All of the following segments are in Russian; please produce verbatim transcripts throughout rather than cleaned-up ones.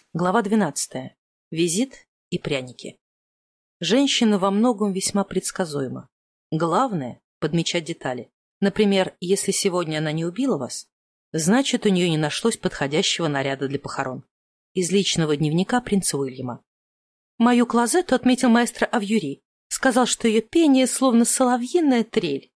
Глава двенадцатая. Визит и пряники. Женщина во многом весьма предсказуема. Главное – подмечать детали. Например, если сегодня она не убила вас, значит, у нее не нашлось подходящего наряда для похорон. Из личного дневника принца Уильяма. Мою клозетту отметил маэстро Авьюри. Сказал, что ее пение словно соловьиная трель.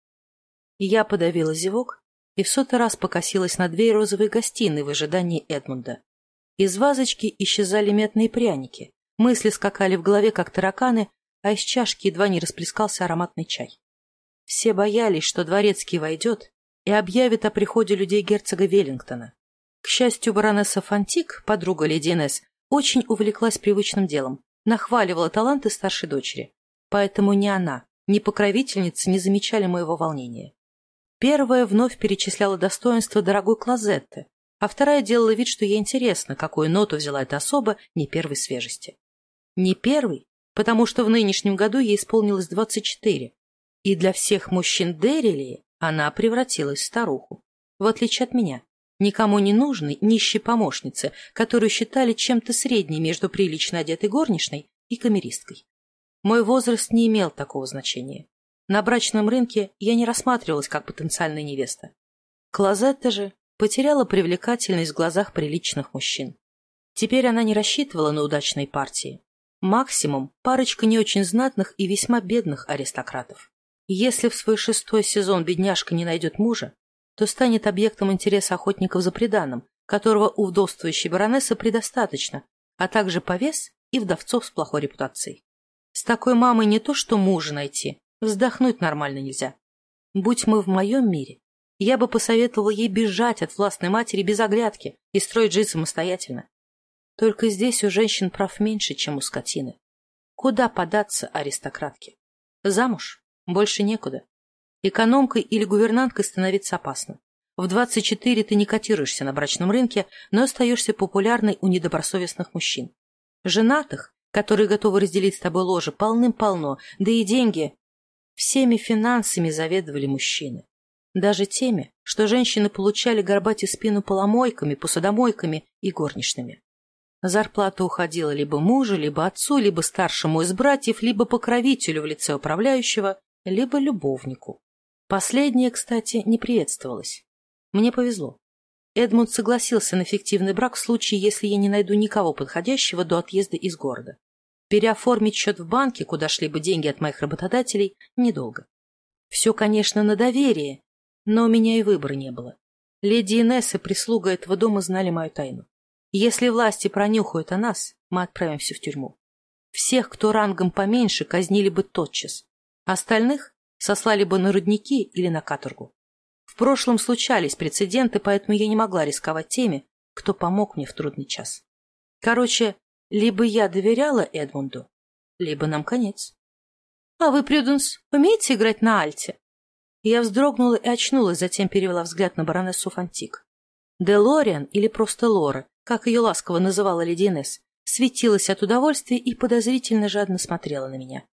Я подавила зевок и в сотый раз покосилась на дверь розовой гостиной в ожидании Эдмунда. Из вазочки исчезали мятные пряники. Мысли скакали в голове, как тараканы, а из чашки едва не расплескался ароматный чай. Все боялись, что дворецкий войдет и объявит о приходе людей герцога Веллингтона. К счастью, баронесса Фонтик, подруга леди Инесс, очень увлеклась привычным делом, нахваливала таланты старшей дочери. Поэтому ни она, ни покровительница не замечали моего волнения. Первая вновь перечисляла достоинства дорогой клозетты, а вторая делала вид, что ей интересно, какую ноту взяла эта особа не первой свежести. Не первой, потому что в нынешнем году ей исполнилось двадцать четыре, и для всех мужчин Деррилии она превратилась в старуху, в отличие от меня, никому не нужной нищей помощницы, которую считали чем-то средней между прилично одетой горничной и камеристкой. Мой возраст не имел такого значения. На брачном рынке я не рассматривалась как потенциальная невеста. Клозетта же потеряла привлекательность в глазах приличных мужчин. Теперь она не рассчитывала на удачные партии. Максимум парочка не очень знатных и весьма бедных аристократов. Если в свой шестой сезон бедняжка не найдет мужа, то станет объектом интереса охотников за приданым, которого у вдовствующей баронессы предостаточно, а также повес и вдовцов с плохой репутацией. С такой мамой не то что мужа найти, вздохнуть нормально нельзя. Будь мы в моем мире, я бы посоветовала ей бежать от властной матери без оглядки и строить жизнь самостоятельно. Только здесь у женщин прав меньше, чем у скотины. Куда податься аристократке? Замуж? Больше некуда. Экономкой или гувернанткой становиться опасно. В двадцать четыре ты не котируешься на брачном рынке, но остаешься популярной у недобросовестных мужчин. Женатых, которые готовы разделить с тобой ложе, полным-полно, да и деньги. Всеми финансами заведовали мужчины. Даже теми, что женщины получали горбать спину поломойками, посудомойками и горничными. Зарплата уходила либо мужу, либо отцу, либо старшему из братьев, либо покровителю в лице управляющего, либо любовнику. Последнее, кстати, не приветствовалось. Мне повезло. Эдмунд согласился на фиктивный брак в случае, если я не найду никого подходящего до отъезда из города. Переоформить счет в банке, куда шли бы деньги от моих работодателей, недолго. Все, конечно, на доверие, но у меня и выбора не было. Леди Инесс и прислуга этого дома знали мою тайну. Если власти пронюхают о нас, мы отправимся в тюрьму. Всех, кто рангом поменьше, казнили бы тотчас. Остальных сослали бы на рудники или на каторгу. В прошлом случались прецеденты, поэтому я не могла рисковать теми, кто помог мне в трудный час. Короче, либо я доверяла Эдмунду, либо нам конец. — А вы, Прюденс, умеете играть на альте? Я вздрогнула и очнулась, затем перевела взгляд на баронессу Фонтик. Делориан, или просто Лора, как ее ласково называла леди Инесс, светилась от удовольствия и подозрительно жадно смотрела на меня.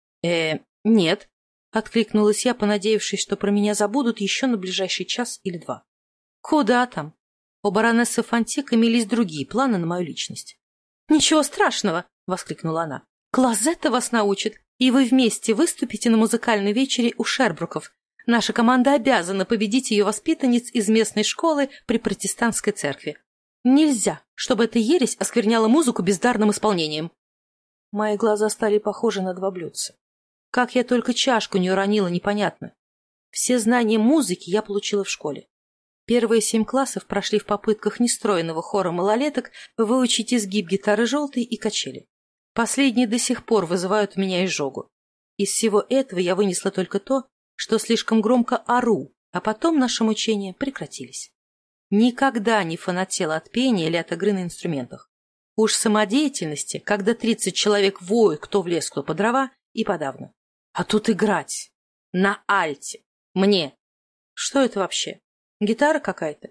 э Нет, — откликнулась я, понадеявшись, что про меня забудут еще на ближайший час или два. — Куда там? У баронессы Фонтик имелись другие планы на мою личность. — Ничего страшного, — воскликнула она. — Клозетта вас научит, и вы вместе выступите на музыкальной вечере у Шербруков. Наша команда обязана победить ее воспитанниц из местной школы при протестантской церкви. Нельзя, чтобы эта ересь оскверняла музыку бездарным исполнением. Мои глаза стали похожи на два блюдца. Как я только чашку не уронила, непонятно. Все знания музыки я получила в школе. Первые семь классов прошли в попытках нестроенного хора малолеток выучить изгиб гитары желтой и качели. Последние до сих пор вызывают у меня изжогу. Из всего этого я вынесла только то, что слишком громко ору, а потом наши мучения прекратились. Никогда не фанатела от пения или от игры на инструментах. Уж самодеятельности, когда тридцать человек воют, кто в лес, кто по дрова, и подавно. А тут играть. На альте. Мне. Что это вообще? Гитара какая-то?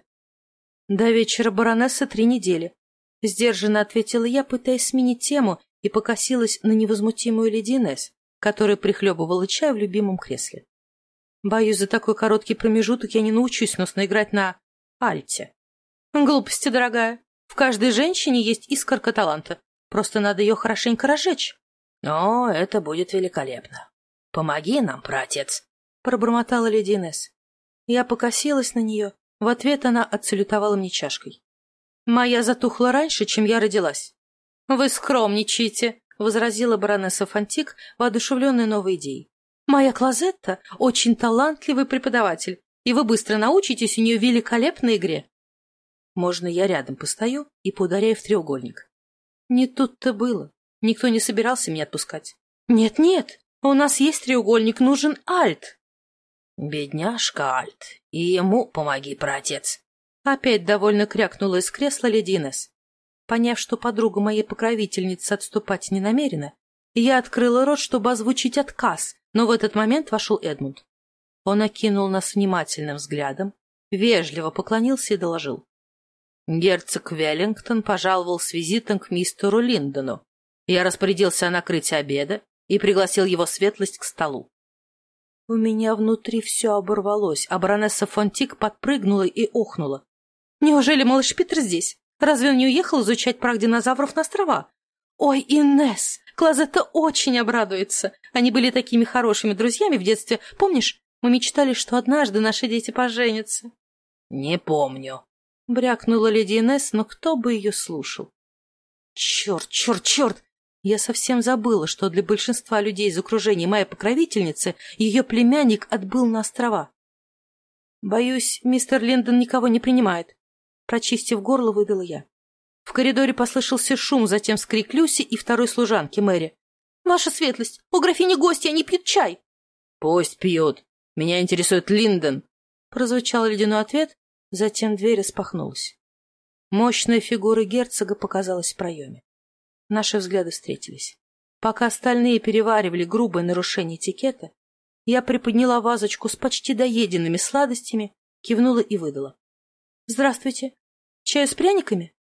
До вечера баронесса три недели. Сдержанно ответила я, пытаясь сменить тему, и покосилась на невозмутимую леди Инесс, которая прихлебывала чай в любимом кресле. Боюсь, за такой короткий промежуток я не научусь сносно играть на альте. — Глупости, дорогая, — В каждой женщине есть искорка таланта. Просто надо ее хорошенько разжечь. — О, это будет великолепно. Помоги нам, праотец, — пробормотала леди Инесс. Я покосилась на нее. В ответ она отсалютовала мне чашкой. Моя затухла раньше, чем я родилась. — Вы скромничаете, — возразила баронесса Фонтик, воодушевленная новой идеей. — Моя Клозетта очень талантливый преподаватель, и вы быстро научитесь у нее великолепной игре. Можно я рядом постою и поударяю в треугольник? Не тут-то было. Никто не собирался меня отпускать. Нет-нет, у нас есть треугольник, нужен альт. Бедняжка альт, и ему помоги, праотец. Опять довольно крякнула из кресла леди Инесс. Поняв, что подруга моей покровительницы отступать не намерена, я открыла рот, чтобы озвучить отказ, но в этот момент вошел Эдмунд. Он окинул нас внимательным взглядом, вежливо поклонился и доложил. Герцог Веллингтон пожаловал с визитом к мистеру Линдону. Я распорядился о накрытии обеда и пригласил его светлость к столу. У меня внутри все оборвалось, а баронесса Фонтик подпрыгнула и охнула. Неужели малыш Питер здесь? Разве он не уехал изучать прах динозавров на острова? Ой, Инесс, Клозетта очень обрадуется. Они были такими хорошими друзьями в детстве. Помнишь, мы мечтали, что однажды наши дети поженятся? Не помню. Брякнула леди Инесс, но кто бы ее слушал? Черт, черт, черт! Я совсем забыла, что для большинства людей из окружения моей покровительницы ее племянник отбыл на острова. Боюсь, мистер Линдон никого не принимает. Прочистив горло, выдала я. В коридоре послышался шум, затем скрик Люси и второй служанки Мэри. «Ваша светлость, у графини гости, они пьют чай!» «Пусть пьют. Меня интересует Линдон!» Прозвучал ледяной ответ, затем дверь распахнулась. Мощная фигура герцога показалась в проеме. Наши взгляды встретились. Пока остальные переваривали грубое нарушение этикета, я приподняла вазочку с почти доеденными сладостями, кивнула и выдала. «Здравствуйте. Чаю с пряниками?»